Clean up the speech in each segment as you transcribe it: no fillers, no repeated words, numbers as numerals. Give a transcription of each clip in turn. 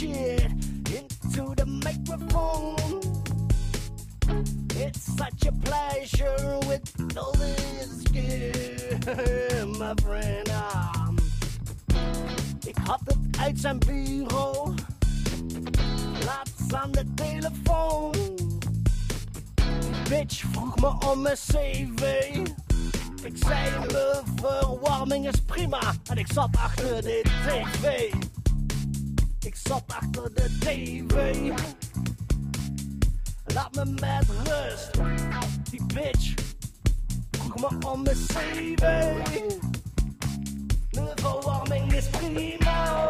shit into the microphone. It's such a pleasure with all this gear, my friend. Ik had het uit zijn bureau, laatst aan de telefoon. Bitch vroeg me om mijn cv. Ik zei mijn verwarming is prima. En ik zat achter de tv. Ik zat achter de tv. Laat me met rust. Die bitch vroeg me om mijn cv. Mijn verwarming is prima.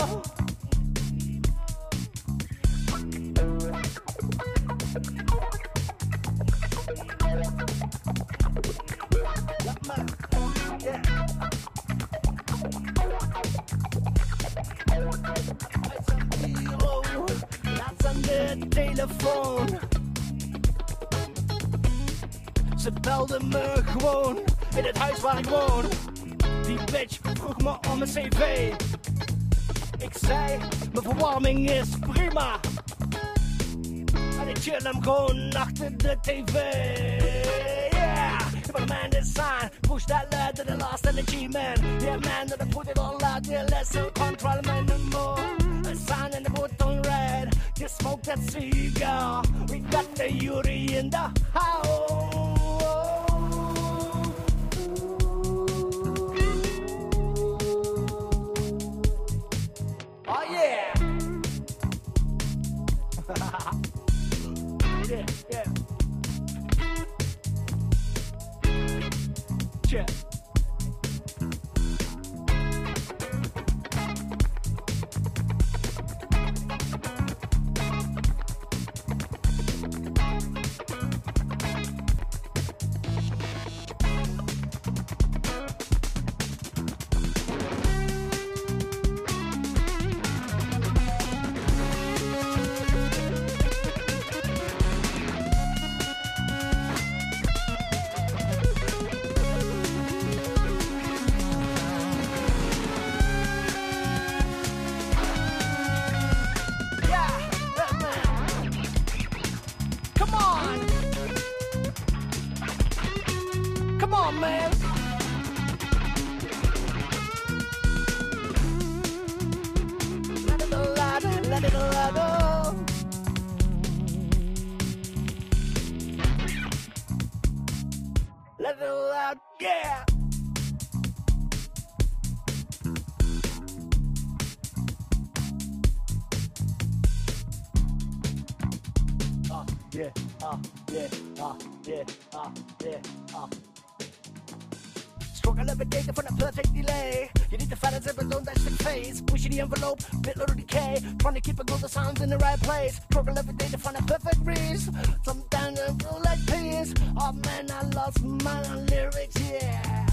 Laat me, yeah. Uit zijn bureau, laat aan de telefoon. Ze belde me gewoon in het huis waar ik woon. Die bitch vroeg me om mijn cv. Ik zei, mijn verwarming is prima. En ik chill hem gewoon achter de tv. Yeah, if a man is sign, push that lad to the last energy man. Yeah man, that I put it all out there, less control man no more. A sign and the put on red, just smoke that cigar. We got the Yuri in the house. Oh yeah! Yeah, yeah. Yeah. Come on, man. Let it all out, let it all out. Let it all out, yeah. Yeah, yeah, yeah, yeah, Struggle every day for the perfect delay. You need to find a zipper, don't dash the face. Pushing the envelope, bit little decay. Trying to keep it all the sounds in the right place. Struggle every day to find a perfect breeze. Sometimes I feel like peace. Oh man, I lost my lyrics, yeah.